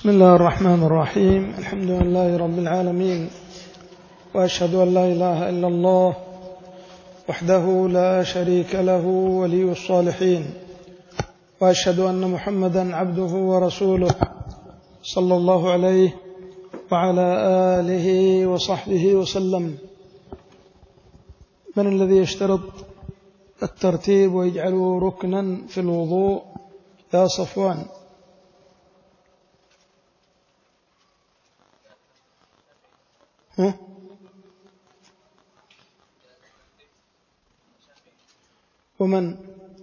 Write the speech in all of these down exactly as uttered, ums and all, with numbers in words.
بسم الله الرحمن الرحيم. الحمد لله رب العالمين، وأشهد أن لا إله إلا الله وحده لا شريك له ولي الصالحين، وأشهد أن محمدا عبده ورسوله صلى الله عليه وعلى آله وصحبه وسلم. من الذي يشترط الترتيب ويجعله ركنا في الوضوء يا صفوان؟ ها؟ ومن؟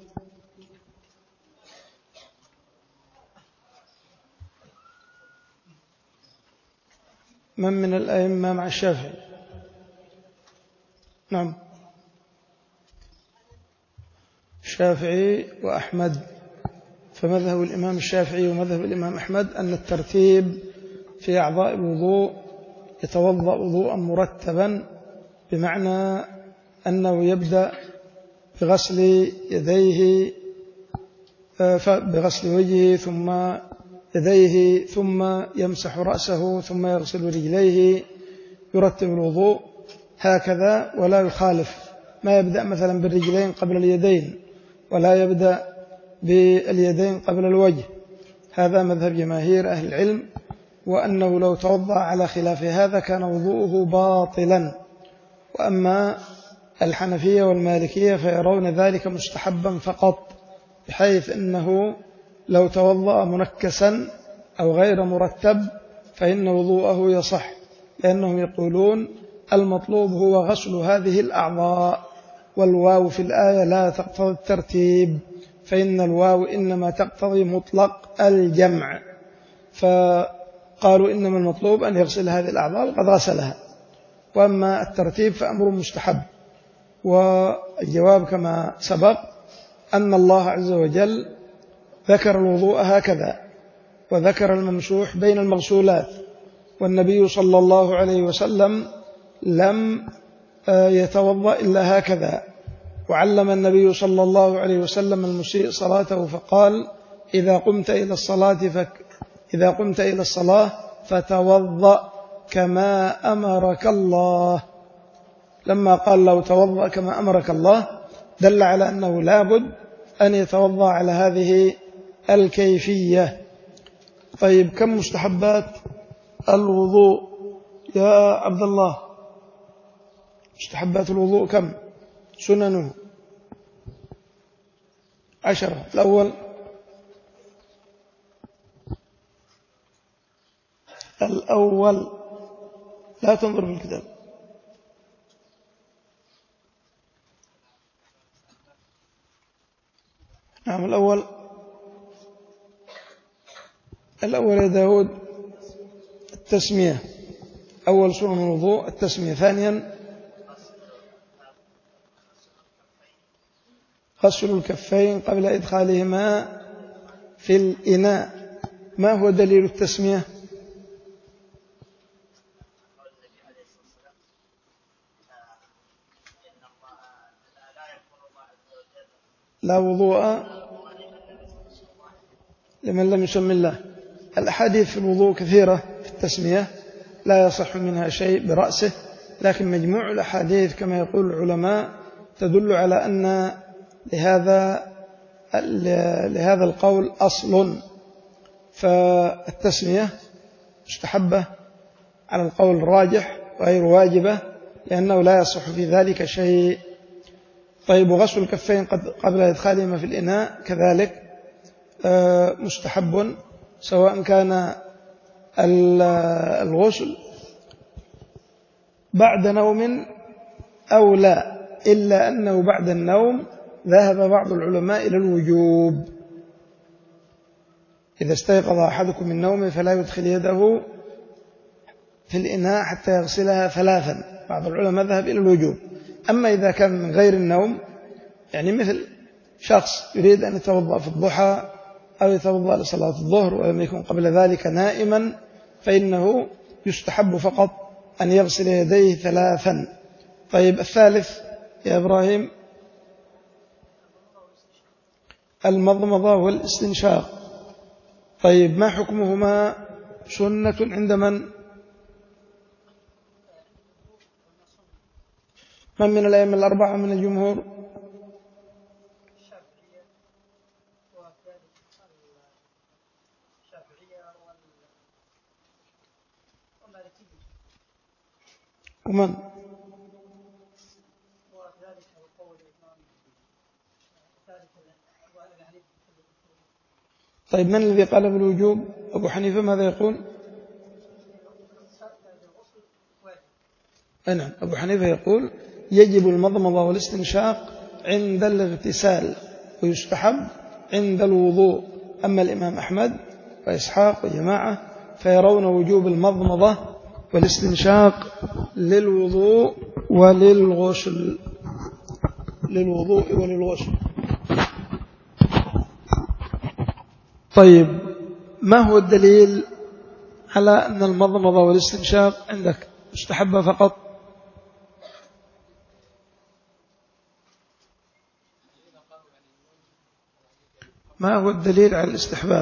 من من الأئمة مع الشافعي؟ نعم، الشافعي وأحمد. فمذهب الإمام الشافعي ومذهب الإمام أحمد أن الترتيب في أعضاء الوضوء يتوضأ وضوءا مرتبا، بمعنى أنه يبدأ بغسل يديه بغسل وجهه ثم يديه ثم يمسح رأسه ثم يغسل رجليه، يرتب الوضوء هكذا ولا يخالف، ما يبدأ مثلا بالرجلين قبل اليدين ولا يبدأ باليدين قبل الوجه. هذا مذهب جماهير أهل العلم، وأنه لو توضأ على خلاف هذا كان وضوءه باطلا. وأما الحنفية والمالكية فيرون ذلك مستحبا فقط، بحيث أنه لو توضأ منكسا أو غير مرتب فإن وضوءه يصح، لأنهم يقولون المطلوب هو غسل هذه الأعضاء، والواو في الآية لا تقتضي الترتيب، فإن الواو إنما تقتضي مطلق الجمع، فقالوا إنما المطلوب أن يغسل هذه الأعضاء وقد غسلها، وأما الترتيب فأمر مستحب. والجواب كما سبق أن الله عز وجل ذكر الوضوء هكذا، وذكر الممسوح بين المغسولات، والنبي صلى الله عليه وسلم لم يتوضأ إلا هكذا. وعلم النبي صلى الله عليه وسلم المسيء صلاته فقال: إذا قمت إلى الصلاة فك إذا قمت إلى الصلاة فتوضأ كما أمرك الله. لما قال له توضأ كما أمرك الله دل على أنه لابد أن يتوضأ على هذه الكيفية. طيب، كم مستحبات الوضوء يا عبد الله؟ مستحبات الوضوء كم؟ سننه عشرة. الأول الأول لا تنظر في الكتاب. نعم، الأول الأول يا داود التسمية. أول سنن الوضوء التسمية. ثانيا غسل الكفين قبل إدخالهما في الإناء. ما هو دليل التسمية؟ لا وضوء لمن لم يسم الله. الأحاديث في الوضوء كثيرة في التسمية، لا يصح منها شيء برأسه، لكن مجموع الأحاديث كما يقول العلماء تدل على أن لهذا لهذا القول أصل. فالتسمية مستحبة على القول الراجح غير واجبة، لأنه لا يصح في ذلك شيء. طيب، وغسل الكفين قبل إدخالهما في الإناء كذلك مستحب، سواء كان الغسل بعد نوم أو لا، إلا أنه بعد النوم ذهب بعض العلماء إلى الوجوب. إذا استيقظ أحدكم من نومه فلا يدخل يده في الإناء حتى يغسلها ثلاثا. بعض العلماء ذهب إلى الوجوب. أما إذا كان من غير النوم، يعني مثل شخص يريد أن يتوضأ في الضحى أو يتوضأ لصلاة الظهر ولم يكن قبل ذلك نائما، فإنه يستحب فقط أن يغسل يديه ثلاثا. طيب، الثالث يا إبراهيم المضمضة والاستنشاق. طيب، ما حكمهما سنة عند من؟ من من الأئمة الأربعة من الجمهور؟ ومن؟ طيب من الذي قال بالوجوب؟ أبو حنيفة ماذا يقول؟ نعم، أبو حنيفة يقول يجب المضمضة والاستنشاق عند الاغتسال ويستحب عند الوضوء. أما الإمام أحمد وإسحاق وجماعة فيرون وجوب المضمضة والاستنشاق للوضوء وللغسل للوضوء وللغسل. طيب ما هو الدليل على أن المضمضة والاستنشاق عندك مستحبة فقط؟ ما هو الدليل على الاستحباب؟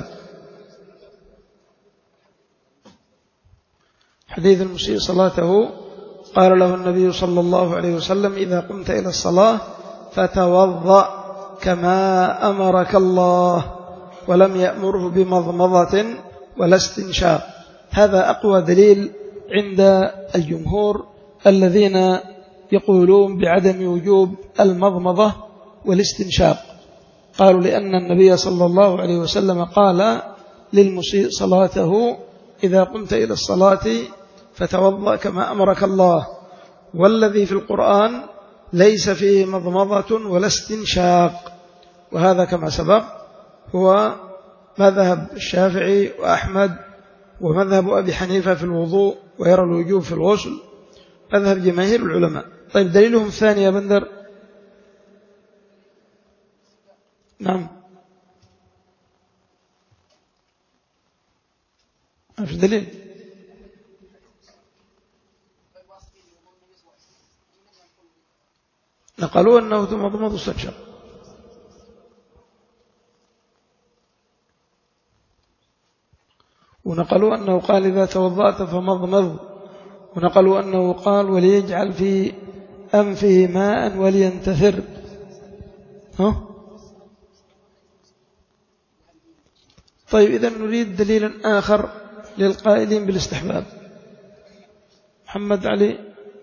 حديث المسيء صلاته قال له النبي صلى الله عليه وسلم إذا قمت إلى الصلاة فتوضأ كما أمرك الله، ولم يأمره بمضمضة ولا استنشاق. هذا أقوى دليل عند الجمهور الذين يقولون بعدم وجوب المضمضة والاستنشاق. قالوا لأن النبي صلى الله عليه وسلم قال للمسيء صلاته إذا قمت إلى الصلاة فتوضأ كما أمرك الله، والذي في القرآن ليس فيه مضمضة ولا استنشاق. وهذا كما سبق هو مذهب الشافعي وأحمد ومذهب أبي حنيفة في الوضوء، ويرى الوجوب في الغسل مذهب جماهير العلماء. طيب دليلهم الثاني يا بندر؟ نعم، ما في دليل. نقلوا أنه تمضمض واستنشق. ونقلوا أنه قال إذا توضأت فمضمض، ونقلوا أنه قال وليجعل في أنفه ماء ولينتثر. ها؟ طيب إذن نريد دليلا آخر للقائلين بالاستحباب. محمد علي.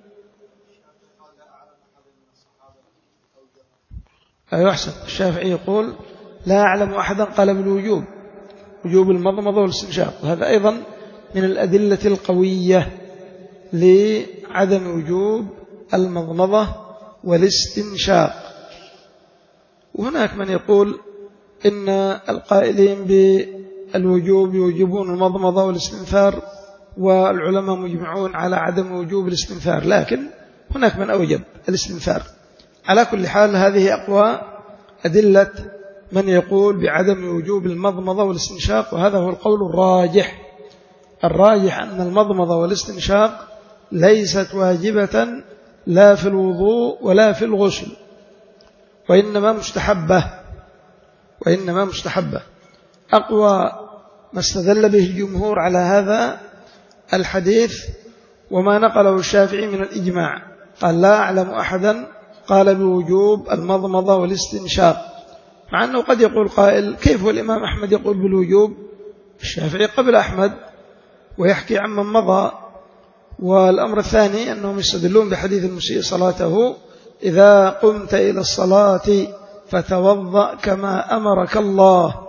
أيوة أحسن. الشافعي يقول لا أعلم أحدا قال بالوجوب، وجوب المضمضة والاستنشاق، وهذا أيضا من الأدلة القوية لعدم وجوب المضمضة والاستنشاق. وهناك من يقول إن القائلين بالوجوب يوجبون المضمضة والاستنثار، والعلماء مجمعون على عدم وجوب الاستنثار، لكن هناك من أوجب الاستنثار. على كل حال هذه أقوى أدلة من يقول بعدم وجوب المضمضة والاستنشاق، وهذا هو القول الراجح. الراجح أن المضمضة والاستنشاق ليست واجبة لا في الوضوء ولا في الغسل، وإنما مستحبة وإنما مستحبة. أقوى ما استدل به الجمهور على هذا الحديث وما نقله الشافعي من الإجماع، قال لا أعلم أحدا قال بوجوب المضمضة والاستنشاق. مع أنه قد يقول قائل كيف والإمام أحمد يقول بالوجوب؟ الشافعي قبل أحمد ويحكي عن من مضى. والأمر الثاني أنهم يستدلون بحديث المسيء صلاته إذا قمت إلى الصلاة فتوضأ كما أمرك الله،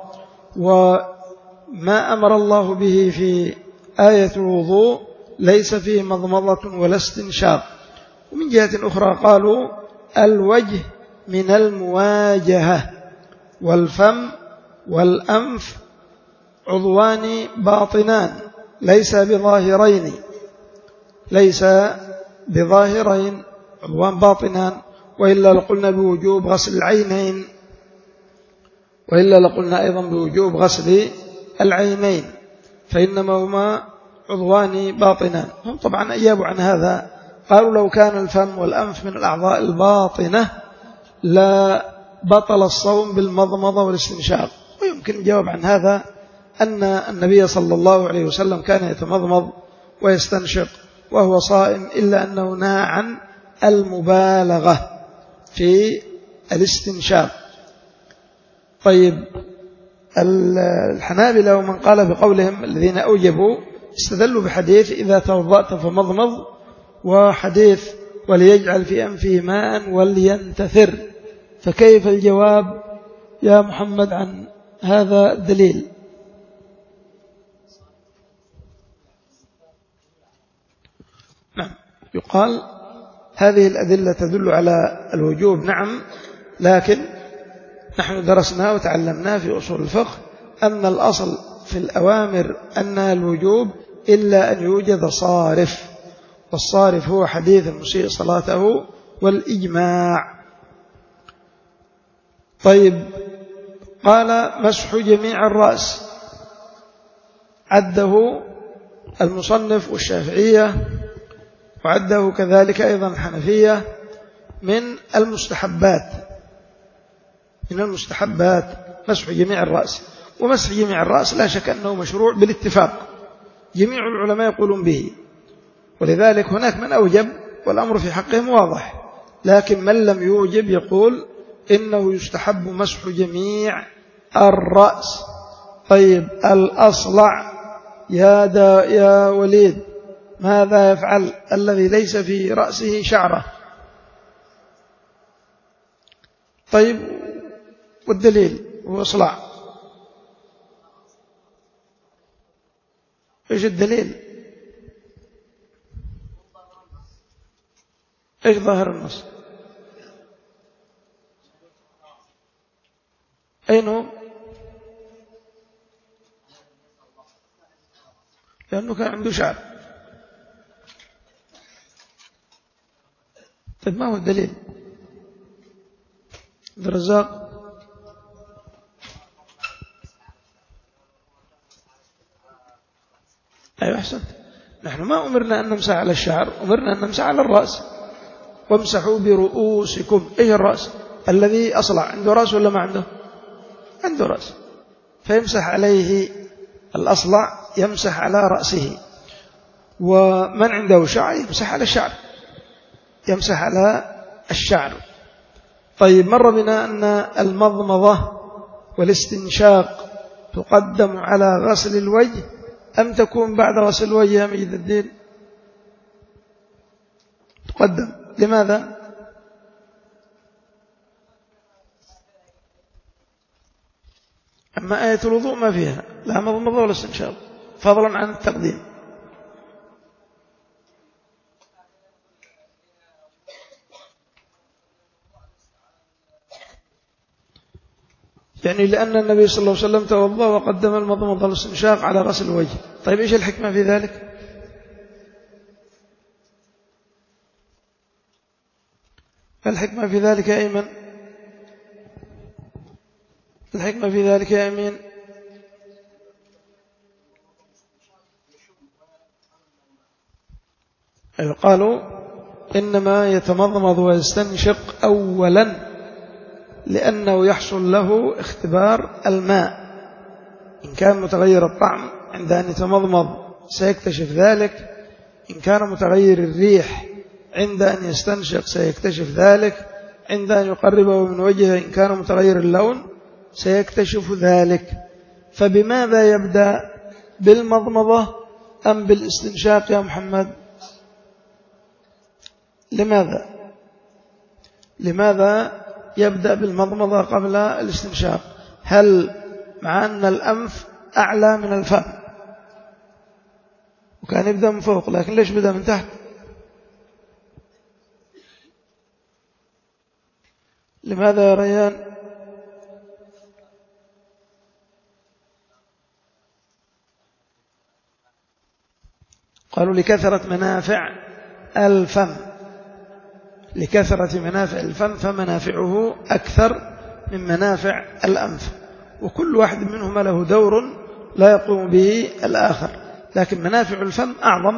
وما أمر الله به في آية الوضوء ليس فيه مضمضة ولا استنشاق. ومن جهة أخرى قالوا الوجه من المواجهة، والفم والأنف عضوان باطنان ليس بظاهرين ليس بظاهرين عضوان باطنان، وإلا لقلنا بوجوب غسل العينين وإلا لقلنا أيضا بوجوب غسل العينين، فإنما هما عضوان باطنان. هم طبعا أجابوا عن هذا، قالوا لو كان الفم والأنف من الأعضاء الباطنة لا بطل الصوم بالمضمضة والاستنشاق. ويمكن الجواب عن هذا أن النبي صلى الله عليه وسلم كان يتمضمض ويستنشق وهو صائم، إلا أنه نهى عن المبالغة في الاستنشاق. طيب الحنابلة ومن قال بقولهم الذين أوجبوا استدلوا بحديث إذا توضأت فمضمض، وحديث وليجعل في أنفه ماء ولينتثر. فكيف الجواب يا محمد عن هذا الدليل؟ نعم، يقال هذه الأدلة تدل على الوجوب، نعم، لكن نحن درسنا وتعلمنا في أصول الفقه أن الأصل في الأوامر أنها الوجوب إلا أن يوجد صارف، والصارف هو حديث المسيء صلاته والإجماع. طيب قال مسح جميع الرأس، عده المصنف والشافعية وعده كذلك أيضا الحنفية من المستحبات، من المستحبات مسح جميع الرأس. ومسح جميع الرأس لا شك أنه مشروع بالاتفاق، جميع العلماء يقولون به، ولذلك هناك من أوجب والأمر في حقهم واضح، لكن من لم يوجب يقول إنه يستحب مسح جميع الرأس. طيب الأصلع يا, دا يا وليد ماذا يفعل الذي ليس في رأسه شعره؟ طيب والدليل هو أصلع، إيش الدليل؟ إيش ظاهر النص؟ أين هو؟ لأنه كان عنده شعر. طيب ما هو الدليل؟ عبد الرزاق. أيوة أحسنت، نحن ما أمرنا أن نمسح على الشعر، أمرنا أن نمسح على الرأس. وامسحوا برؤوسكم، أي الرأس؟ الذي أصلع عنده رأس ولا ما عنده؟ عنده رأس، فيمسح عليه الأصلع، يمسح على رأسه. ومن عنده شعر يمسح على الشعر، يمسح على الشعر. طيب مر بنا أن المضمضة والاستنشاق تقدم على غسل الوجه أم تكون بعد غسل الوجه يا مجد الدين؟ تقدم. لماذا؟ أما آية الوضوء ما فيها لا مضمضة ولا استنشاق، فضلا عن التقديم. يعني لأن النبي صلى الله عليه وسلم توضأ وقدم المضمضة والاستنشاق على غسل الوجه. طيب إيش الحكمة في ذلك؟ الحكمة في ذلك يا أيمن؟ الحكمة في ذلك يا أمين؟ أيوة قالوا إنما يتمضمض ويستنشق أولا لأنه يحصل له اختبار الماء، إن كان متغير الطعم عند أن يتمضمض سيكتشف ذلك، إن كان متغير الريح عند أن يستنشق سيكتشف ذلك، عند أن يقربه من وجهه إن كان متغير اللون سيكتشف ذلك. فبماذا يبدأ، بالمضمضة أم بالاستنشاق يا محمد؟ لماذا لماذا يبدأ بالمضمضة قبل الاستنشاق؟ هل مع أن الأنف أعلى من الفم وكان يبدأ من فوق، لكن ليش بدأ من تحت؟ لماذا يا ريان؟ قالوا لكثرة منافع الفم، لكثرة منافع الفم، فمنافعه أكثر من منافع الأنف، وكل واحد منهما له دور لا يقوم به الآخر، لكن منافع الفم أعظم.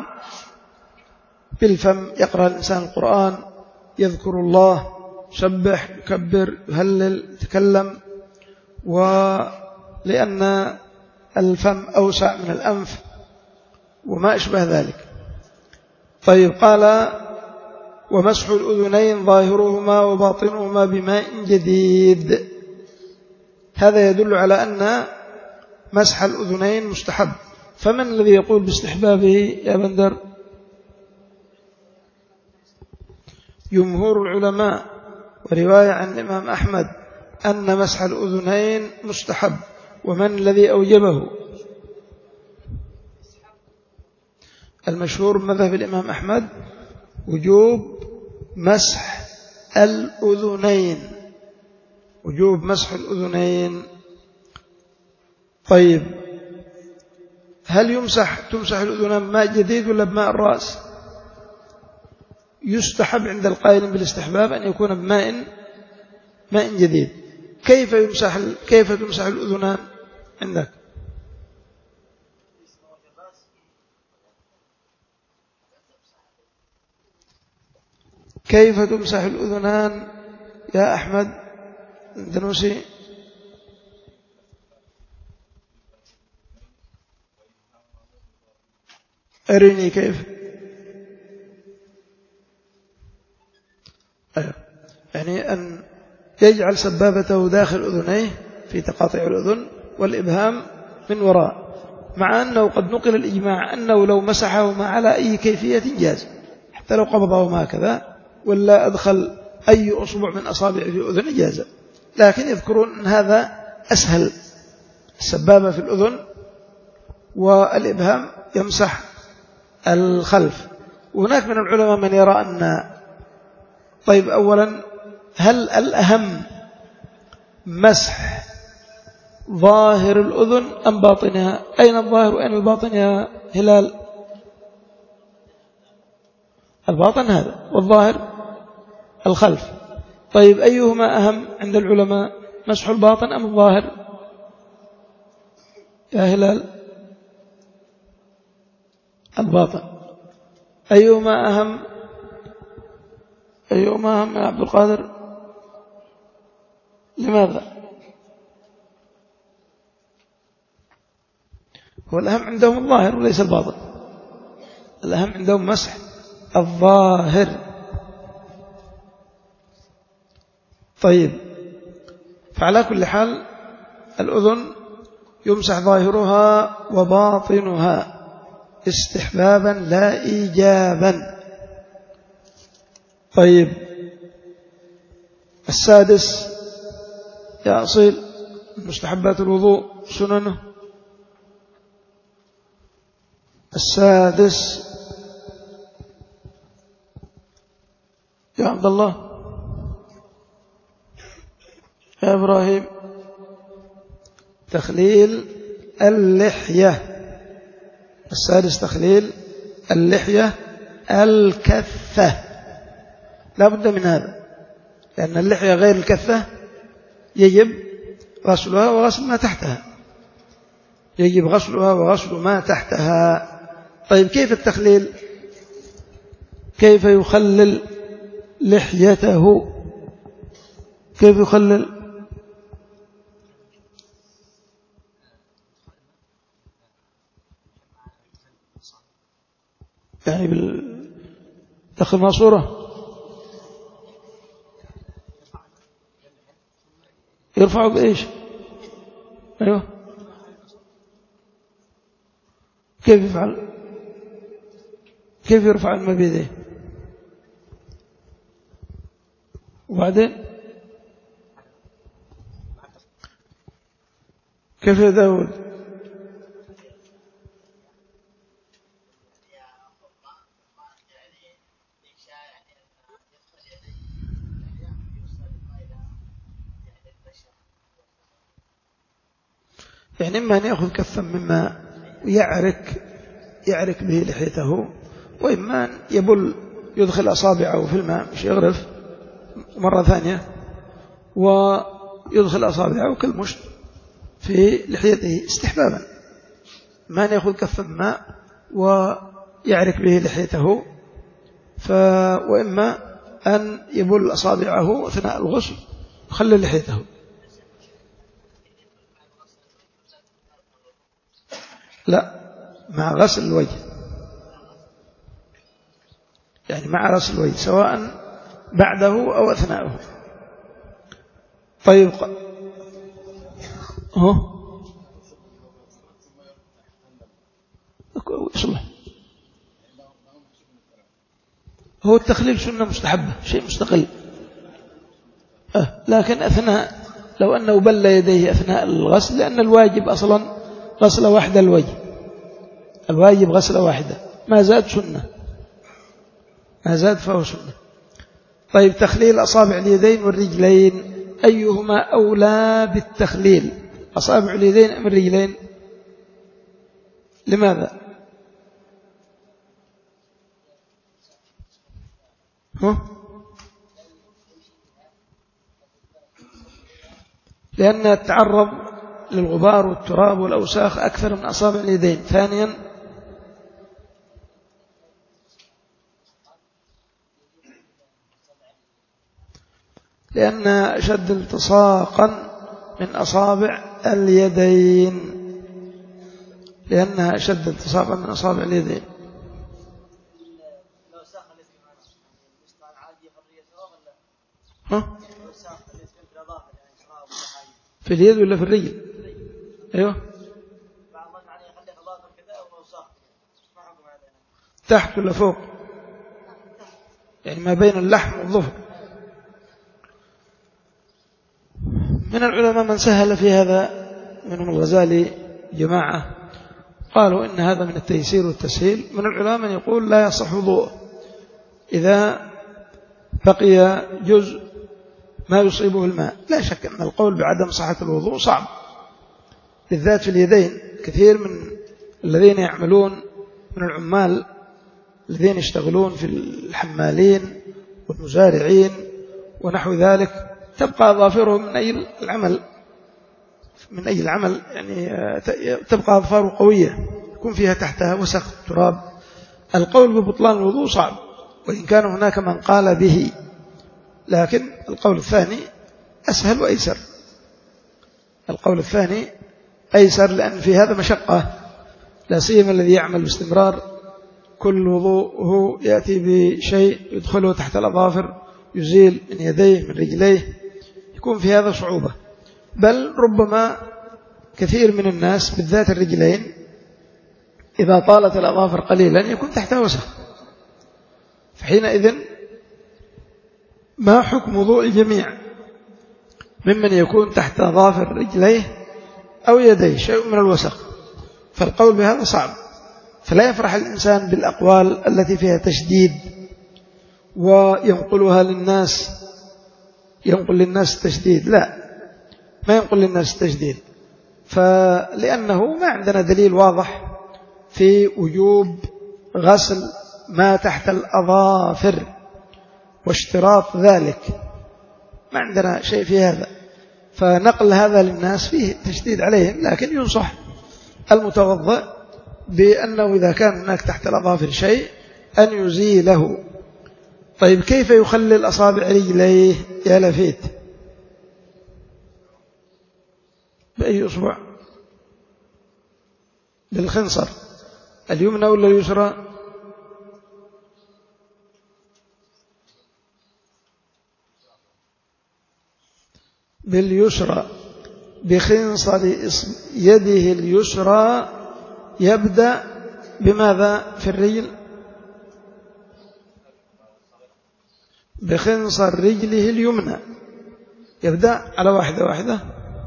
بالفم يقرأ الإنسان القرآن، يذكر الله، يسبح، يكبر، يهلل، يتكلم. ولأن الفم أوسع من الأنف وما أشبه ذلك. طيب قال ومسح الأذنين ظاهرهما وباطنهما بماء جديد. هذا يدل على أن مسح الأذنين مستحب. فمن الذي يقول باستحبابه يا بندر؟ جمهور العلماء، ورواية عن الإمام أحمد أن مسح الأذنين مستحب. ومن الذي أوجبه؟ المشهور مذهب الإمام أحمد وجوب مسح الأذنين، وجوب مسح الأذنين. طيب هل يمسح تمسح الأذنين بماء جديد ولا بماء الرأس؟ يستحب عند القائل بالاستحباب أن يكون بماء ماء جديد. كيف يمسح كيف تمسح الأذنان عندك؟ كيف تمسح الأذنان يا أحمد الدنوسي؟ أريني كيف. أيوه. يعني أن يجعل سبابته داخل أذنيه في تقاطع الأذن والإبهام من وراء، مع أنه قد نقل الإجماع أنه لو مسحهما على أي كيفية جاز، حتى لو قبضهما هكذا ولا أدخل أي أصبع من أصابع في أذن جاز. لكن يذكرون أن هذا أسهل، السبابة في الأذن والإبهام يمسح الخلف. وهناك من العلماء من يرى أن طيب أولا هل الأهم مسح ظاهر الأذن أم باطنها؟ أين الظاهر وأين الباطن يا هلال؟ الباطن هذا والظاهر الخلف. طيب أيهما أهم عند العلماء، مسح الباطن أم الظاهر يا هلال؟ الباطن. أيهما أهم أيهما أهم يا عبد القادر؟ لماذا؟ هو الأهم عندهم الظاهر وليس الباطن. الأهم عندهم مسح الظاهر. طيب فعلى كل حال الأذن يمسح ظاهرها وباطنها استحبابا لا إيجابا. طيب السادس يا أصيل مستحبات الوضوء سننه. السادس يا عبد الله يا إبراهيم تخليل اللحية. السادس تخليل اللحية الكثة، لا بد من هذا، لأن اللحية غير الكثة يجب غسلها وغسل ما تحتها، يجب غسلها وغسل ما تحتها. طيب كيف التخليل؟ كيف يخلل لحيته؟ كيف يخلل؟ يعني دخل ماسورة يرفعه بإيش؟ أيوه كيف يفعل؟ كيف يرفع الماء بيده؟ وبعدين كيف يا داود؟ يعني إما أن يأخذ كفا مما يعرك يعرك به لحيته، وإما أن يبل يدخل أصابعه في الماء مش يغرف مرة ثانية ويدخل أصابعه كالمشط في لحيته استحبابا. ما أن يأخذ كفا ماء ويعرك به لحيته، ف... وإما أن يبل أصابعه أثناء الغسل يخلل لحيته. لا، مع غسل الوجه، يعني مع غسل الوجه سواء بعده أو أثناءه. طيب هو صلح. هو التخليل سنة مستحبة، شيء مستقل، أه لكن أثناء لو أنه بل يديه أثناء الغسل، لأن الواجب أصلا غسلة واحدة، الوجه الواجب غسلة واحدة، ما زاد سنة، ما زاد فهو سنة. طيب تخليل أصابع اليدين والرجلين، أيهما أولى بالتخليل، أصابع اليدين أم الرجلين؟ لماذا؟ ها؟ لأنها تتعرض للغبار والتراب والأوساخ أكثر من أصابع اليدين. ثانيا لأنها أشد التصاقا من أصابع اليدين، لأنها أشد التصاقا من أصابع اليدين. ها؟ في اليد ولا في الرجل؟ أيوه تحت ولا فوق؟ يعني ما بين اللحم والظفر. من العلماء من سهل في هذا، منهم الغزالي جماعة قالوا إن هذا من التيسير والتسهيل. من العلماء من يقول لا يصح وضوءه إذا بقي جزء ما يصيبه الماء. لا شك أن القول بعدم صحة الوضوء صعب، بالذات في اليدين. كثير من الذين يعملون من العمال الذين يشتغلون في الحمالين والمزارعين ونحو ذلك تبقى أظافرهم من أي العمل من أي العمل يعني تبقى أظفاره قوية يكون فيها تحتها وسخ تراب. القول ببطلان الوضوء صعب، وإن كان هناك من قال به، لكن القول الثاني أسهل وأيسر. القول الثاني أيسر لأن في هذا مشقة، لا سيما الذي يعمل باستمرار، كل وضوءه يأتي بشيء يدخله تحت الأظافر، يزيل من يديه من رجليه، يكون في هذا صعوبة. بل ربما كثير من الناس بالذات الرجلين إذا طالت الأظافر قليلا يكون تحتها وسخ، فحينئذ ما حكم وضوء الجميع ممن يكون تحت أظافر رجليه أو يديه شيء من الوسخ؟ فالقول بهذا صعب. فلا يفرح الإنسان بالأقوال التي فيها تشديد وينقلها للناس، ينقل للناس التشديد، لا، ما ينقل للناس التشديد، فلأنه ما عندنا دليل واضح في وجوب غسل ما تحت الأظافر واشتراط ذلك، ما عندنا شيء في هذا، فنقل هذا للناس فيه تشديد عليهم. لكن ينصح المتوضئ بأنه إذا كان هناك تحت الأظافر شيء أن يزيله. طيب كيف يخلل أصابع رجليه يا لفيت؟ بأي أصبع؟ بالخنصر اليمنى ولا اليسرى؟ باليسرى، بخنصر يده اليسرى. يبدأ بماذا في الرجل؟ بخنصر رجله اليمنى، يبدأ على واحدة واحدة.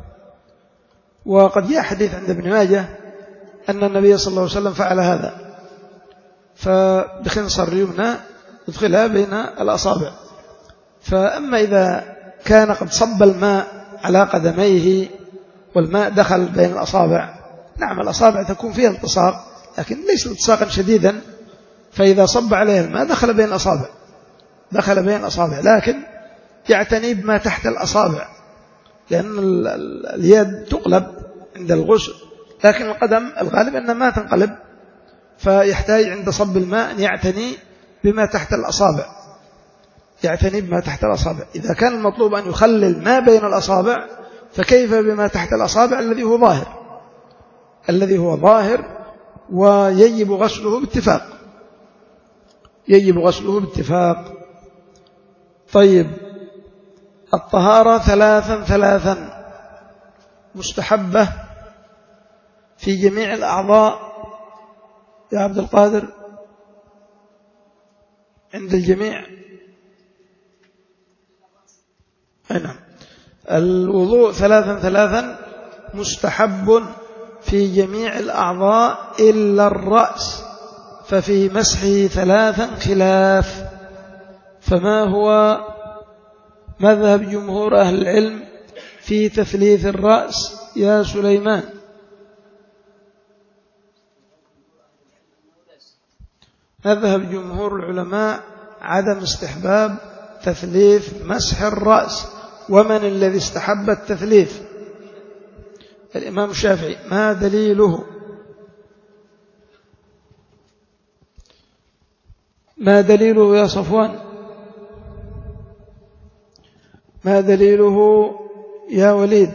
وقد جاء حديث عند ابن ماجه أن النبي صلى الله عليه وسلم فعل هذا، فبخنصر اليمنى يدخلها بين الأصابع. فأما إذا كان قد صب الماء على قدميه والماء دخل بين الأصابع، نعم الأصابع تكون فيها التصاق لكن ليس التصاقا شديدا، فإذا صب عليه الماء دخل بين الأصابع دخل بين الأصابع لكن يعتني بما تحت الأصابع، لأن اليد تقلب عند الغسل، لكن القدم الغالب أنها ما تنقلب، فيحتاج عند صب الماء أن يعتني بما تحت الأصابع يعتني بما تحت الأصابع. إذا كان المطلوب أن يخلل ما بين الأصابع فكيف بما تحت الأصابع الذي هو ظاهر الذي هو ظاهر ويجب غسله باتفاق، يجب غسله باتفاق. طيب، الطهارة ثلاثا ثلاثا مستحبة في جميع الأعضاء يا عبد القادر، عند الجميع. نعم، الوضوء ثلاثا ثلاثا مستحب في جميع الأعضاء إلا الرأس، ففي مسحه ثلاثا خلاف. فما هو مذهب جمهور أهل العلم في تثليث الرأس يا سليمان؟ مذهب جمهور العلماء عدم استحباب تثليث مسح الرأس. ومن الذي استحب التثليث؟ الإمام الشافعي. ما دليله؟ ما دليله يا صفوان؟ ما دليله يا وليد؟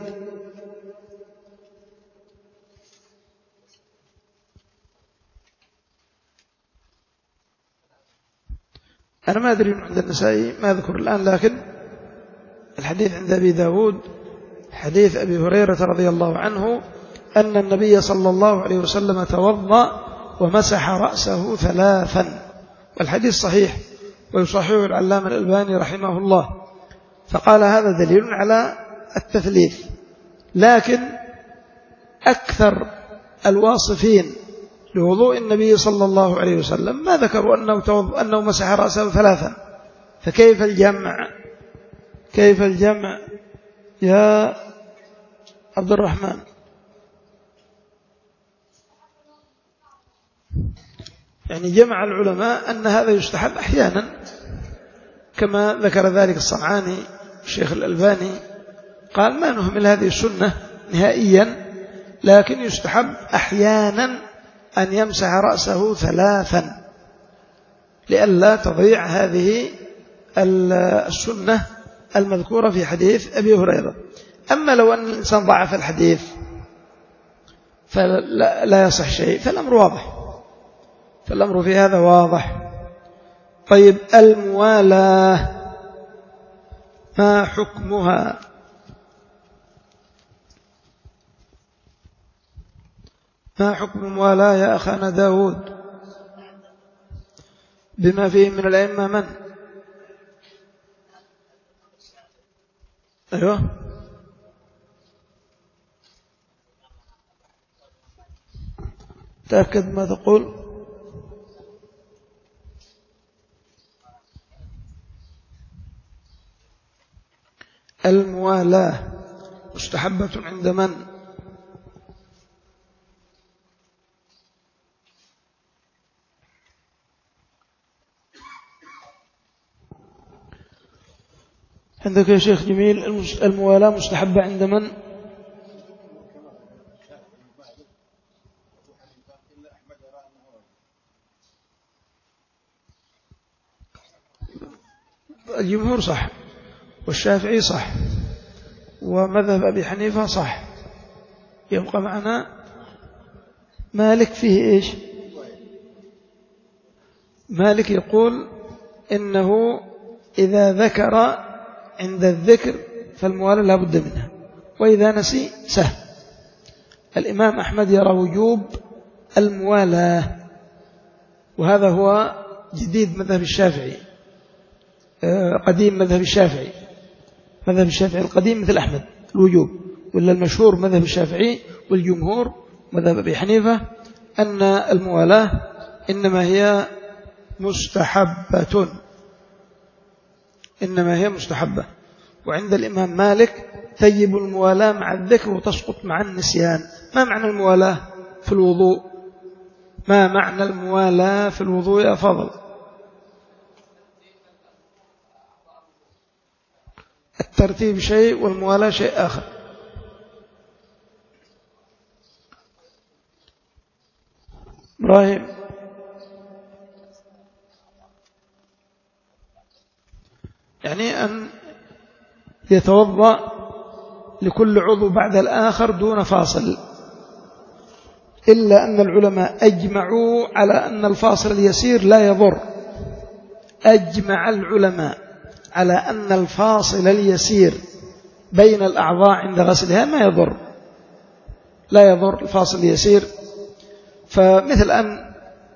أنا ما أدري عند النسائي، ما أذكر الآن، لكن الحديث عند أبي داود حديث أبي هريرة رضي الله عنه أن النبي صلى الله عليه وسلم توضأ ومسح رأسه ثلاثا، والحديث صحيح ويصححه العلامة الألباني رحمه الله، فقال هذا دليل على التثليث. لكن أكثر الواصفين لوضوء النبي صلى الله عليه وسلم ما ذكروا أنه, أنه مسح رأسه ثلاثا، فكيف الجمع؟ كيف الجمع يا عبد الرحمن؟ يعني جمع العلماء أن هذا يستحب أحيانا، كما ذكر ذلك الصنعاني الشيخ الألباني، قال ما نهمل هذه السنة نهائيا، لكن يستحب أحيانا أن يمسح رأسه ثلاثا لئلا تضيع هذه السنة المذكورة في حديث أبي هريرة. أما لو أن الإنسان ضعف الحديث فلا يصح شيء، فالأمر واضح، فالأمر في هذا واضح. طيب، الموالاة ما حكمها؟ ما حكم الموالاة يا أخانا داود؟ بما فيه من الأئمة من؟ أيوه، تأكد ما تقول. الموالاة مستحبة عند من؟ عندك يا شيخ جميل. الموالاة مستحبة عند من؟ الجمهور صح، والشافعي صح، ومذهب أبي حنيفة صح. يبقى معنا مالك فيه إيش؟ مالك يقول إنه إذا ذكر عند الذكر فالموالاة لا بد منها، وإذا نسي سهل. الإمام أحمد يرى وجوب الموالاة، وهذا هو جديد مذهب الشافعي، قديم مذهب الشافعي. مذهب الشافعي القديم مثل أحمد الوجوب، ولا المشهور مذهب الشافعي والجمهور مذهب أبي حنيفة أن الموالاة إنما هي مستحبة، إنما هي مستحبة. وعند الإمام مالك تجب الموالاة مع الذكر وتسقط مع النسيان. ما معنى الموالاة في الوضوء؟ ما معنى الموالاة في الوضوء يا فضل؟ الترتيب شيء والموالاة شيء آخر. إبراهيم، يعني أن يتوضأ لكل عضو بعد الآخر دون فاصل، إلا أن العلماء أجمعوا على أن الفاصل اليسير لا يضر. أجمع العلماء على أن الفاصل اليسير بين الأعضاء عند غسلها ما يضر، لا يضر الفاصل اليسير. فمثل أن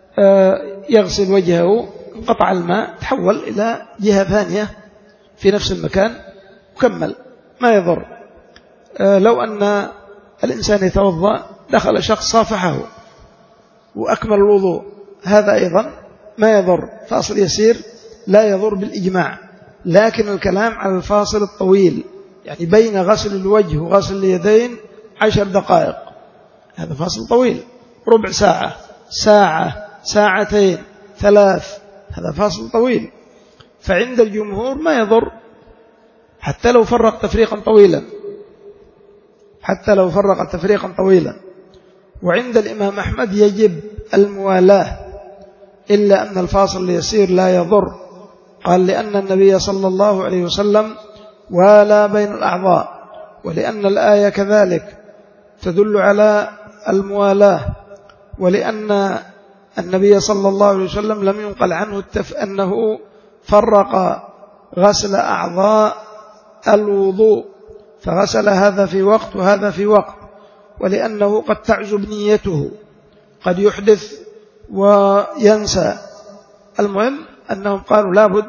يغسل وجهه، انقطع الماء، تحول إلى جهة ثانية في نفس المكان وكمل، ما يضر. لو أن الإنسان يتوضأ دخل شخص صافحه وأكمل الوضوء، هذا أيضا ما يضر، فاصل يسير لا يضر بالإجماع. لكن الكلام على الفاصل الطويل، يعني بين غسل الوجه وغسل اليدين عشر دقائق، هذا فاصل طويل، ربع ساعة، ساعة، ساعتين، ثلاث، هذا فاصل طويل. فعند الجمهور ما يضر حتى لو فرق تفريقا طويلا، حتى لو فرق تفريقا طويلا. وعند الإمام أحمد يجب الموالاة، إلا أن الفاصل اليسير لا يضر. قال لأن النبي صلى الله عليه وسلم والى بين الأعضاء، ولأن الآية كذلك تدل على الموالاة، ولأن النبي صلى الله عليه وسلم لم ينقل عنه التف أنه فرق غسل أعضاء الوضوء، فغسل هذا في وقت وهذا في وقت، ولأنه قد تعزب نيته، قد يحدث وينسى. المهم أنهم قالوا لابد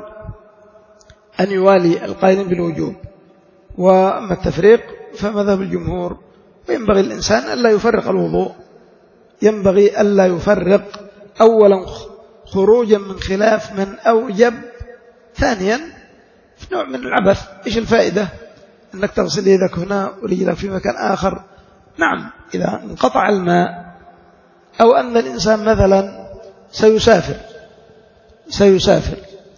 أن يوالي القائلين بالوجوب. وأما التفريق فمذهب الجمهور، وينبغي الإنسان ألا يفرق الوضوء، ينبغي ألا يفرق، أولا خروجا من خلاف من أوجب، ثانيا في نوع من العبث. إيش الفائدة أنك تغسل يدك هنا ورجلك في مكان آخر؟ نعم إذا انقطع الماء، أو أن الإنسان مثلا سيسافر سيسافر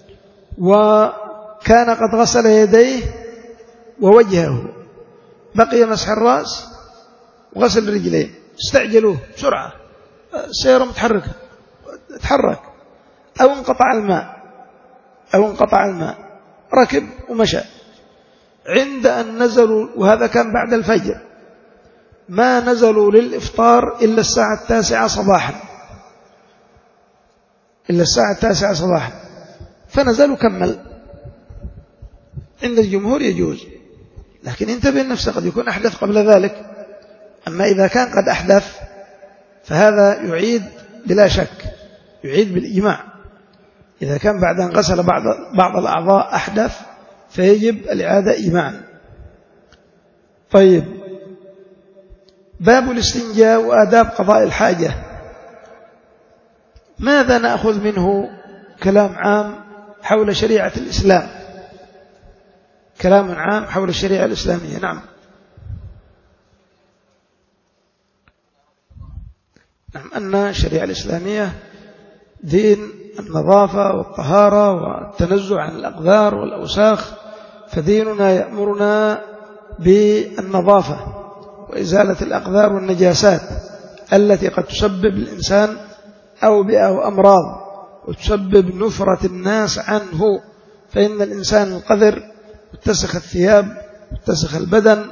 وكان قد غسل يديه ووجهه، بقي مسح الرأس وغسل الرجلين، استعجلوه بسرعة، السيارة متحركة تحرك، أو انقطع الماء أو انقطع الماء ركب ومشى. عند أن نزلوا، وهذا كان بعد الفجر، ما نزلوا للإفطار إلا الساعة التاسعة صباحا، إلا الساعة التاسعة صباحا، فنزلوا كمل. عند الجمهور يجوز، لكن انتبه نفسه، قد يكون أحدث قبل ذلك. أما إذا كان قد أحدث فهذا يعيد بلا شك، يعيد بالإجماع. إذا كان بعد أن غسل بعض بعض الأعضاء أحدث فيجب الإعادة إجماعا. طيب، باب الاستنجاء وآداب قضاء الحاجة. ماذا نأخذ منه؟ كلام عام حول شريعة الإسلام، كلام عام حول الشريعة الإسلامية. نعم نعم أن الشريعة الإسلامية دين النظافة والطهارة والتنزع عن الأقذار والأوساخ، فديننا يأمرنا بالنظافة وإزالة الأقذار والنجاسات التي قد تسبب الإنسان أوبئة وأمراض وتسبب نفرة الناس عنه. فإن الإنسان القذر تتسخ الثياب وتتسخ البدن،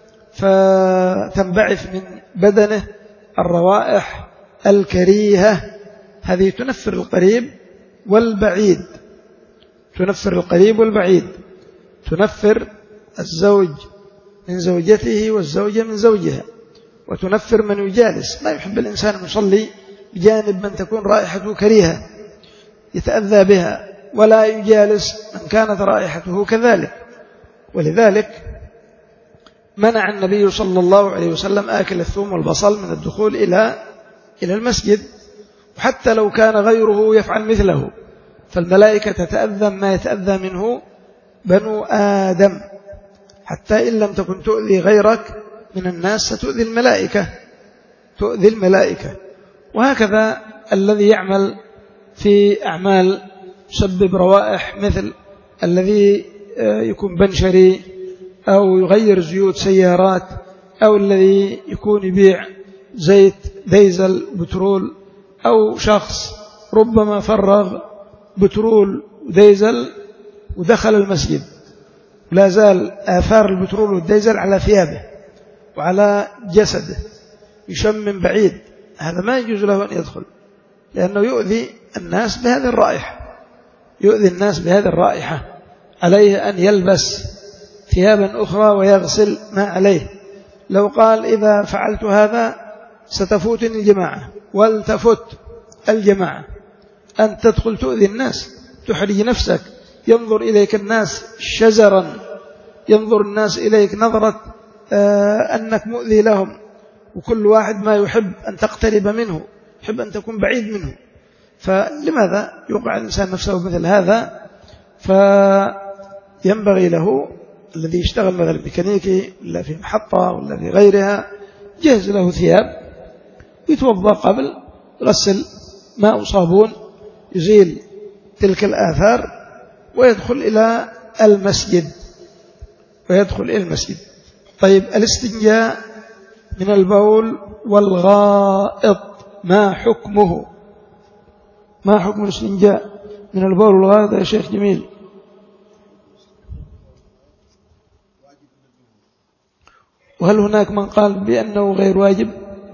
فتنبعث من بدنه الروائح الكريهة، هذه تنفر القريب والبعيد، تنفر القريب والبعيد، تنفر الزوج من زوجته والزوجة من زوجها، وتنفر من يجالس. لا يحب الإنسان أن يصلي بجانب من تكون رائحته كريهة يتأذى بها، ولا يجالس من كانت رائحته كذلك. ولذلك منع النبي صلى الله عليه وسلم آكل الثوم والبصل من الدخول إلى إلى المسجد، وحتى لو كان غيره يفعل مثله، فالملائكة تتأذى ما يتأذى منه بنو آدم، حتى إن لم تكن تؤذي غيرك من الناس ستؤذي الملائكة، تؤذي الملائكة. وهكذا الذي يعمل في أعمال تسبب روائح، مثل الذي يكون بنشري أو يغير زيوت سيارات، أو الذي يكون يبيع زيت ديزل بترول، أو شخص ربما فرغ بترول وديزل ودخل المسجد لا زال آثار البترول والديزل على ثيابه وعلى جسده، يشم من بعيد، هذا ما يجوز له أن يدخل، لأنه يؤذي الناس بهذه الرائحة، يؤذي الناس بهذه الرائحة. عليه أن يلبس ثيابا أخرى ويغسل ما عليه. لو قال إذا فعلت هذا ستفوتني الجماعة، ولتفت الجماعة، أن تدخل تؤذي الناس، تحرج نفسك، ينظر إليك الناس شزرا، ينظر الناس إليك نظرة آه أنك مؤذي لهم، وكل واحد ما يحب أن تقترب منه، يحب أن تكون بعيد منه. فلماذا يوقع الإنسان نفسه مثل هذا؟ فينبغي له الذي يشتغل مثلا ميكانيكي ولا في محطة ولا في غيرها، جهز له ثياب ويتوضأ قبل، يغسل ماء وصابون يزيل تلك الآثار، ويدخل إلى المسجد ويدخل إلى المسجد. طيب الاستنجاء من البول والغائط ما حكمه؟ ما حكم الاستنجاء من البول والغائط يا شيخ جميل؟ وهل هناك من قال بأنه غير واجب؟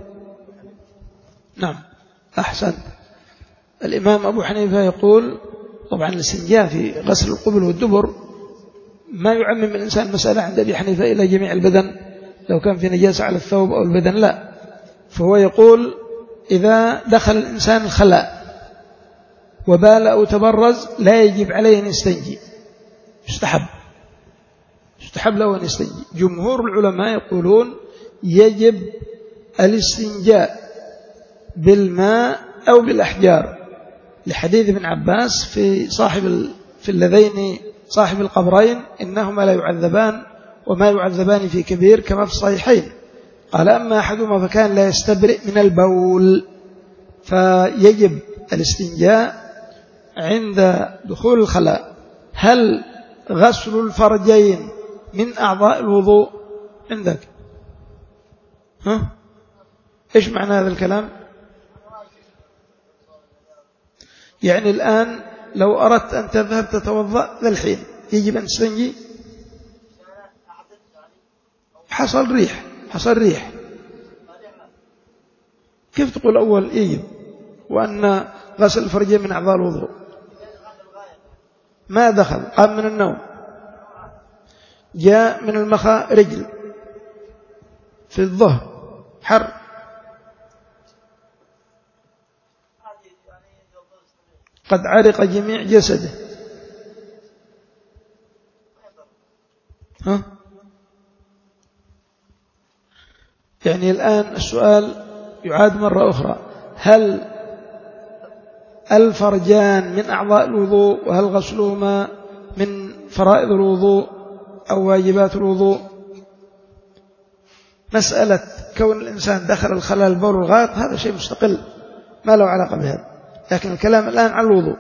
نعم أحسن. الإمام أبو حنيفة يقول طبعا الاستنجاء في غسل القبل والدبر ما يعمم الإنسان المسألة عند أبي حنيفة إلى جميع البدن، لو كان في نجاسة على الثوب أو البدن لا. فهو يقول إذا دخل الإنسان الخلاء وبال أو تبرز لا يجب عليه أن يستنجي، يستحب يستحب له أن يستنجي. جمهور العلماء يقولون يجب الاستنجاء بالماء أو بالأحجار، لحديث ابن عباس في صاحب في اللذين صاحب القبرين إنهما لا يعذبان وما يعذبان في كبير كما في الصحيحين. قال أما أحدهما فكان لا يستبرئ من البول، فيجب الاستنجاء عند دخول الخلاء. هل غسل الفرجين من أعضاء الوضوء عندك؟ ها؟ إيش معنى هذا الكلام؟ يعني الآن لو أردت أن تذهب تتوضأ ذا الحين يجب أن تستنجي؟ حصل ريح حصل ريح كيف تقول أول يجب وأن غسل الفرجين من أعضاء الوضوء؟ ما دخل، قام من النوم، جاء من المخاء رجل في الظهر حر، قد عرق جميع جسده، ها؟ يعني الآن السؤال يعاد مرة أخرى، هل الفرجان من أعضاء الوضوء وهل غسلهما من فرائض الوضوء أو واجبات الوضوء؟ مسألة كون الإنسان دخل الخلاء البول والغائط هذا شيء مستقل ما له علاقة بهذا، لكن الكلام الآن عن الوضوء.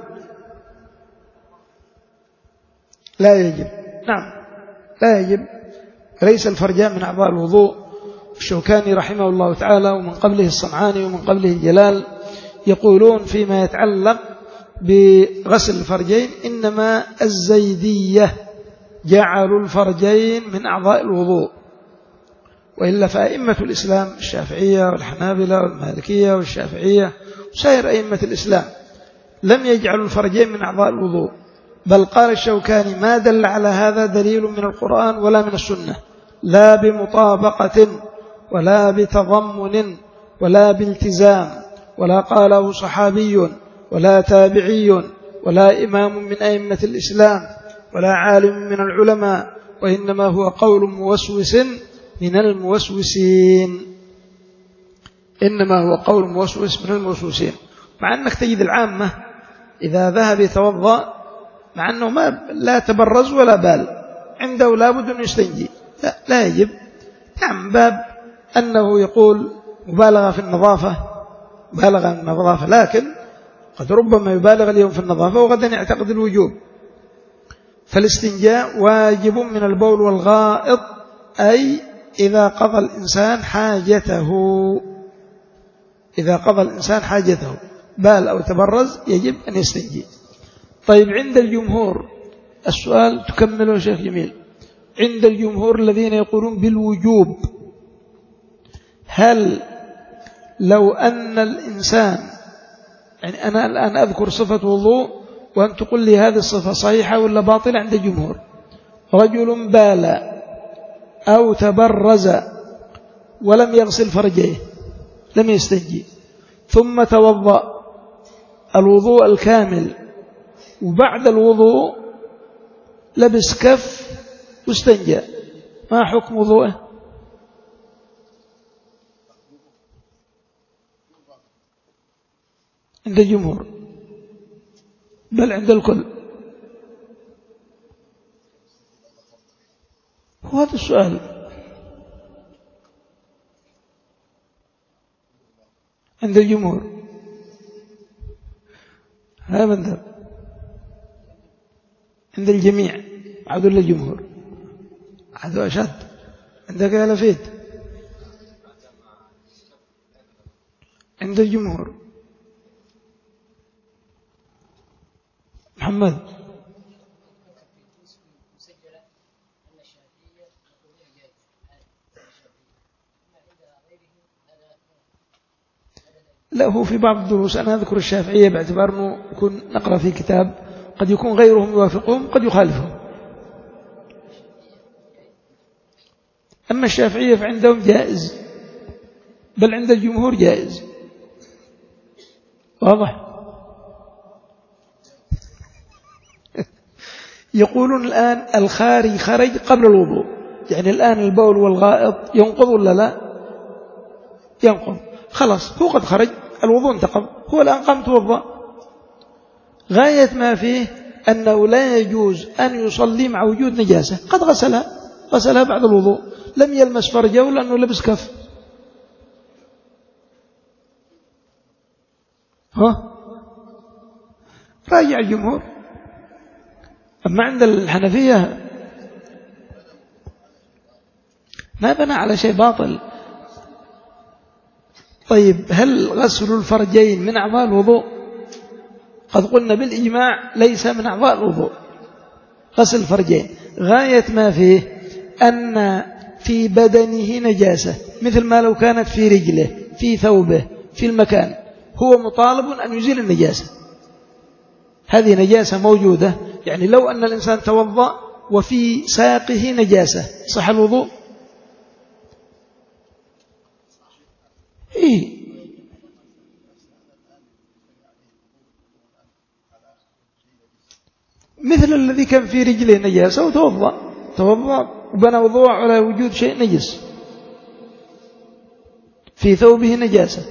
لا يجب، نعم لا يجب، ليس الفرجان من أعضاء الوضوء. الشوكاني رحمه الله تعالى ومن قبله الصنعاني ومن قبله الجلال يقولون فيما يتعلق بغسل الفرجين إنما الزيدية جعلوا الفرجين من أعضاء الوضوء، وإلا فأئمة الإسلام الشافعية والحنابلة والمالكية والشافعية وسائر أئمة الإسلام لم يجعلوا الفرجين من أعضاء الوضوء، بل قال الشوكاني ما دل على هذا دليل من القرآن ولا من السنة، لا بمطابقة ولا بتضمن ولا بالتزام، ولا قاله صحابي ولا تابعي ولا إمام من أئمة الإسلام ولا عالم من العلماء، وإنما هو قول موسوس من الموسوسين، إنما هو قول موسوس من الموسوسين. مع أنك تجد العامة إذا ذهب يتوضأ مع أنه ما لا تبرز ولا بال عنده لابد أن يستنجي، لا, لا يجب. نعم باب أنه يقول مبالغة في النظافة، مبالغة في النظافة، لكن قد ربما يبالغ اليوم في النظافة وغدا يعتقد الوجوب. فالاستنجاء واجب من البول والغائط، أي إذا قضى الإنسان حاجته، إذا قضى الإنسان حاجته بال أو تبرز يجب أن يستنجي. طيب عند الجمهور السؤال تكمله شيخ جميل، عند الجمهور الذين يقولون بالوجوب، هل لو أن الإنسان، يعني أنا الآن أذكر صفة وضوء وأن تقول لي هذه الصفة صحيحة ولا باطلة عند الجمهور. رجل بال أو تبرز ولم يغسل فرجيه، لم يستنجي، ثم توضأ الوضوء الكامل، وبعد الوضوء لبس كف واستنجى، ما حكم وضوءه؟ عند الجمهور بل عند الكل. وهذا السؤال. عند الجمهور هذا مذهب، عند الجميع عدو للجمهور، عدو أشد. عندك يا لفيد؟ عند الجمهور. محمد؟ لا، هو في بعض الدروس أنا أذكر الشافعية باعتبار أنه يكون نقرأ في كتاب قد يكون غيرهم يوافقهم قد يخالفهم. أما الشافعية فعندهم جائز، بل عند الجمهور جائز. واضح؟ يقولون الآن الخارج خرج قبل الوضوء، يعني الآن البول والغائط ينقض ولا لا؟ ينقض. خلاص، هو قد خرج، الوضوء انتقض، هو الآن قام توضأ. غاية ما فيه أنه لا يجوز أن يصلي مع وجود نجاسة، قد غسلها غسلها بعد الوضوء، لم يلمس فرجه لأنه لبس كف. ها؟ راجع الجمهور. أما عند الحنفية ما بنى على شيء باطل. طيب، هل غسل الفرجين من أعضاء الوضوء؟ قد قلنا بالإجماع ليس من أعضاء الوضوء غسل الفرجين. غاية ما فيه أن في بدنه نجاسة، مثل ما لو كانت في رجله، في ثوبه، في المكان، هو مطالب أن يزيل النجاسة. هذه نجاسة موجودة، يعني لو أن الإنسان توضأ وفي ساقه نجاسة صح الوضوء؟ إيه؟ مثل الذي كان في رجله نجاسة وتوضأ توضأ وبنى وضوء على وجود شيء نجس، في ثوبه نجاسة.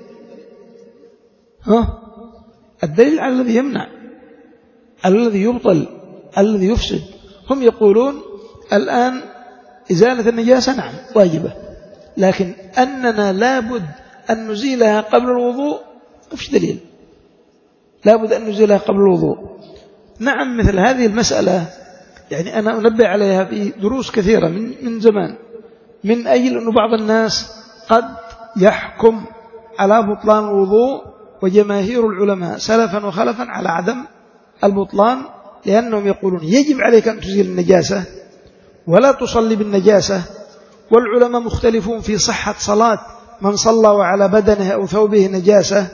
ها؟ الدليل على الذي يمنع، الذي يبطل، الذي يفسد. هم يقولون الآن إزالة النجاسة نعم واجبة، لكن أننا لابد أن نزيلها قبل الوضوء مفيش دليل. لابد أن نزيلها قبل الوضوء. نعم، مثل هذه المسألة يعني أنا أنبه عليها في دروس كثيرة من من زمان، من أجل أن بعض الناس قد يحكم على بطلان الوضوء، وجماهير العلماء سلفا وخلفا على عدم البطلان، لأنهم يقولون يجب عليك أن تزيل النجاسة ولا تصلي بالنجاسة. والعلماء مختلفون في صحة صلاة من صلى وعلى بدنه أو ثوبه نجاسة،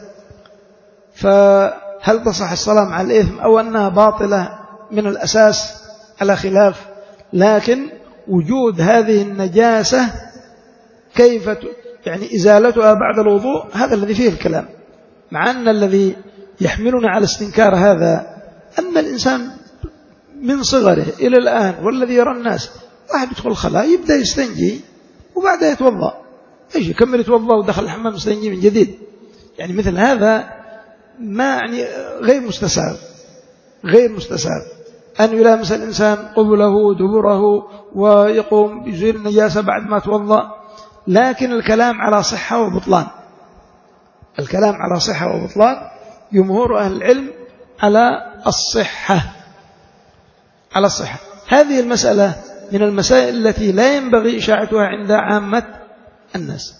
فهل تصح الصلاة مع الإثم أو أنها باطلة من الأساس على خلاف. لكن وجود هذه النجاسة كيف يعني إزالتها بعد الوضوء هذا الذي فيه الكلام، مع أن الذي يحملنا على استنكار هذا أن الإنسان من صغره إلى الآن والذي يرى الناس واحد يدخل الخلاء يبدأ يستنجي وبعدها يتوضأ، إيش يكمل يتوضأ ودخل الحمام يستنجي من جديد. يعني مثل هذا ما يعني غير مستساغ، غير مستساغ أن يلامس الإنسان قبله دبره ويقوم يزيل النجاسة بعد ما توضأ. لكن الكلام على صحة وبطلان، الكلام على صحة وبطلان، جمهور أهل العلم على الصحة، على الصحة. هذه المسألة من المسائل التي لا ينبغي إشاعتها عند عامة الناس.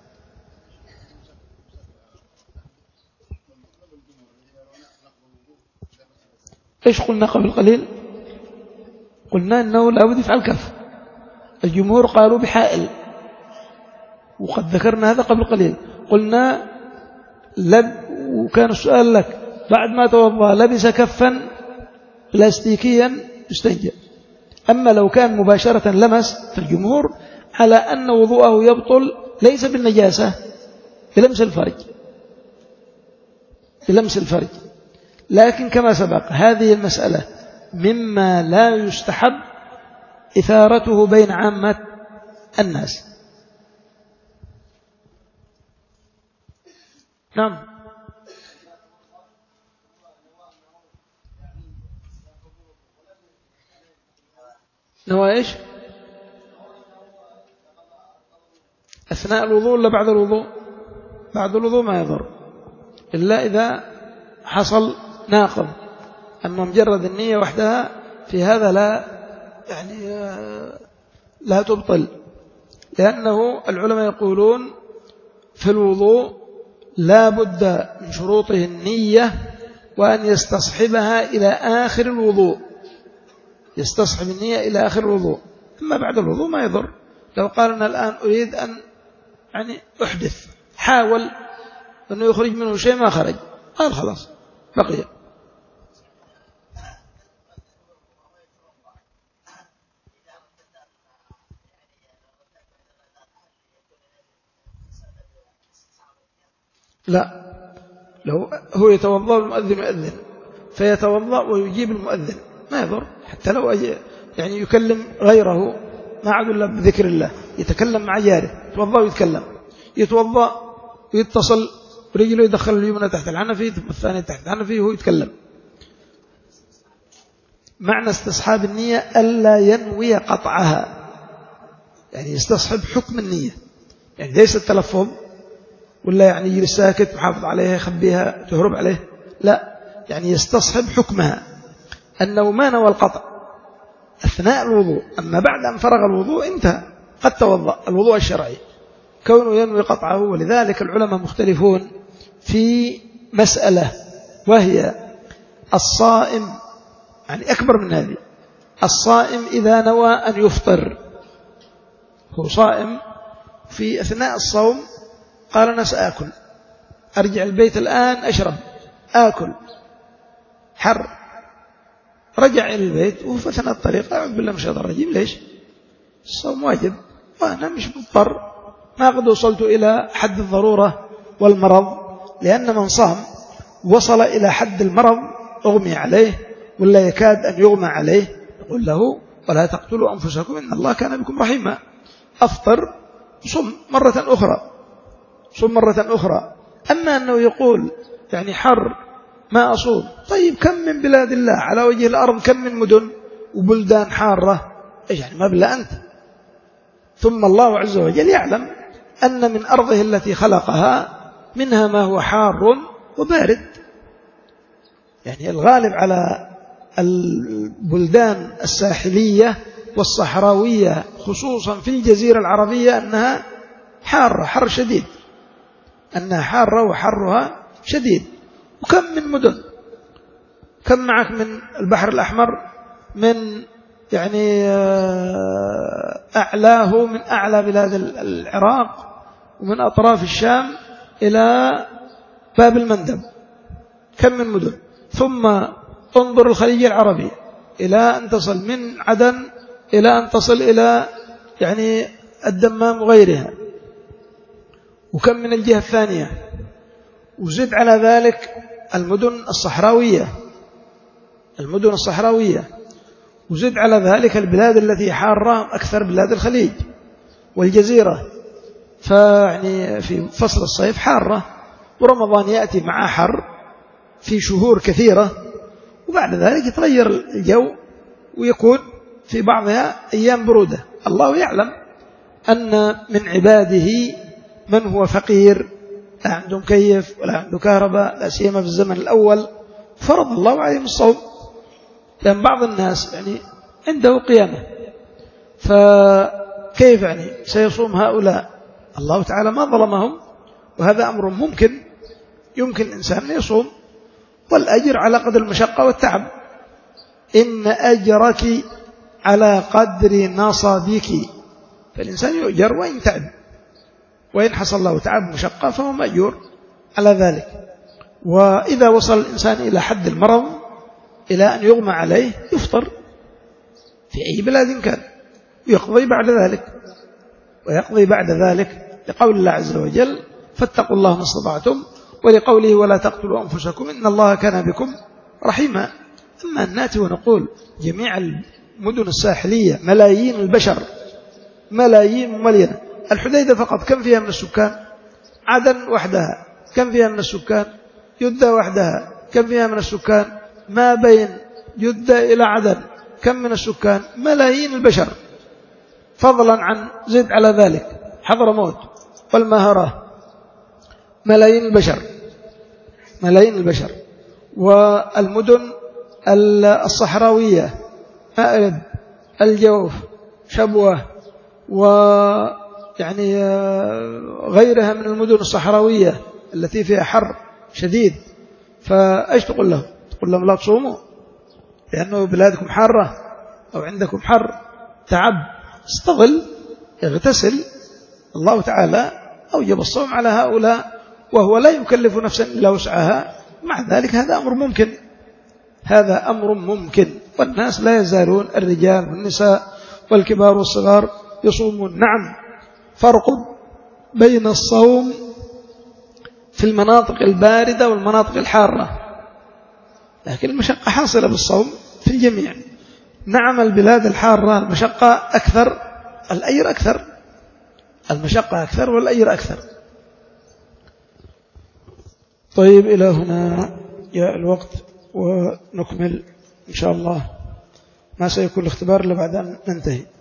إيش قلنا قبل قليل؟ قلنا أنه لا بد يفعل كف. الجمهور قالوا بحائل، وقد ذكرنا هذا قبل قليل. قلنا لب وكان السؤال لك بعد ما توضأ لبس كفا بلاستيكيا يستنجى. أما لو كان مباشرة لمس فالجمهور على أن وضوءه يبطل ليس بالنجاسة، بلمس الفرج، بلمس الفرج. لكن كما سبق هذه المسألة مما لا يستحب إثارته بين عامة الناس. نعم. نوى إيش؟ أثناء الوضوء ولا بعد الوضوء؟ بعد الوضوء ما يضر إلا إذا حصل ناقض. أما مجرد النية وحدها في هذا لا يعني لا تبطل، لأنه العلماء يقولون في الوضوء لا بد من شروطه النية وأن يستصحبها إلى آخر الوضوء، يستصحب النية إلى آخر الوضوء. أما بعد الوضوء ما يضر. لو قال أنا الآن أريد أن يعني أحدث، حاول أنه يخرج منه شيء ما خرج، قال خلاص بقي. لا، لو هو يتوضأ المؤذن يؤذن فيتوضأ ويجيب المؤذن ما يضر، حتى لو يعني يكلم غيره ما عاد إلا بذكر الله، يتكلم مع جاره، يتوضأ ويتكلم، يتوضأ ويتصل رجله يدخل اليمنى تحت الحنفي ثم الثانية تحت الحنفي وهو يتكلم. معنى استصحاب النية ألا ينوي قطعها، يعني يستصحب حكم النية، يعني ليس التلفظ ولا يعني يجي ساكت محافظ عليها يخبيها تهرب عليه، لا، يعني يستصحب حكمها أنه ما نوى القطع أثناء الوضوء. أما بعد أن فرغ الوضوء انتهى، قد توضأ الوضوء الشرعي، كونه ينوي قطعه. ولذلك العلماء مختلفون في مسألة، وهي الصائم، يعني أكبر من هذه، الصائم إذا نوى أن يفطر، هو صائم في أثناء الصوم قال أنا سأكل، أرجع البيت الآن أشرب آكل، حر، رجع إلى البيت وفي أثناء الطريق أعوذ بالله من الشيطان الرجيم، ليش؟ الصوم واجب وأنا مش مضطر، ما قد وصلت إلى حد الضرورة والمرض، لأن من صام وصل إلى حد المرض أغمي عليه ولا يكاد أن يغمى عليه، يقول له ولا تقتلوا أنفسكم إن الله كان بكم رحيما، أفطر صم مرة أخرى، صم مرة أخرى. أما أنه يقول يعني حر ما أصوم، طيب كم من بلاد الله على وجه الأرض، كم من مدن وبلدان حارة، إيش يعني ما بلا أنت؟ ثم الله عز وجل يعلم أن من أرضه التي خلقها منها ما هو حار وبارد، يعني الغالب على البلدان الساحلية والصحراوية خصوصا في الجزيرة العربية أنها حارة، حر شديد، أنها حارة وحرها شديد. وكم من مدن، كم معك من البحر الأحمر، من يعني أعلاه، من أعلى بلاد العراق ومن أطراف الشام إلى باب المندب، كم من مدن. ثم انظر الخليج العربي إلى أن تصل من عدن إلى أن تصل إلى يعني الدمام وغيرها، وكم من الجهة الثانية. وزد على ذلك المدن الصحراوية، المدن الصحراوية، وزد على ذلك البلاد التي حارة أكثر بلاد الخليج والجزيرة، فيعني في فصل الصيف حارة، ورمضان يأتي مع حر في شهور كثيرة، وبعد ذلك يتغير الجو ويكون في بعضها أيام برودة. الله يعلم أن من عباده من هو فقير لا عنده مكيف ولا عنده كهرباء، لا سيما في الزمن الأول فرض الله عليهم الصوم، لأن بعض الناس يعني عنده قيامة، فكيف يعني سيصوم هؤلاء؟ الله تعالى ما ظلمهم، وهذا أمر ممكن، يمكن الإنسان يصوم والأجر على قدر المشقة والتعب. إن أجرك على قدر نصبك، فالإنسان يؤجر وإن تعب وإن حصل له تعب مشقة فهو مأجور على ذلك. وإذا وصل الإنسان إلى حد المرض إلى أن يغمى عليه يفطر في أي بلاد كان، يقضي بعد ذلك ويقضي بعد ذلك لقول الله عز وجل فاتقوا الله ما استطعتم، ولقوله ولا تقتلوا أنفسكم إن الله كان بكم رحيما. أما أن نأتي ونقول جميع المدن الساحلية ملايين البشر، ملايين مليانة، الحديدة فقط كم فيها من السكان؟ عدن وحدها كم فيها من السكان؟ جدة وحدها كم فيها من السكان؟ ما بين جدة إلى عدن كم من السكان؟ ملايين البشر، فضلا عن زد على ذلك حضرموت والمهرة، ملايين البشر ملايين البشر. والمدن الصحراوية مأرب، الجوف، شبوة، ويعني غيرها من المدن الصحراوية التي فيها حر شديد، فأيش تقول لهم؟ تقول لهم لا تصوموا لأنه بلادكم حارة أو عندكم حر تعب، استغل اغتسل. الله تعالى أوجب الصوم على هؤلاء وهو لا يكلف نفسا إلا وسعها، مع ذلك هذا أمر ممكن، هذا أمر ممكن، والناس لا يزالون الرجال والنساء والكبار والصغار يصومون. نعم فرق بين الصوم في المناطق الباردة والمناطق الحارة، لكن المشقة حاصلة بالصوم في الجميع. نعم البلاد الحارة المشقة أكثر، الأجر أكثر، المشقة أكثر والأجر أكثر. طيب إلى هنا جاء الوقت ونكمل إن شاء الله، ما سيكون الاختبار إلا بعد أن ننتهي.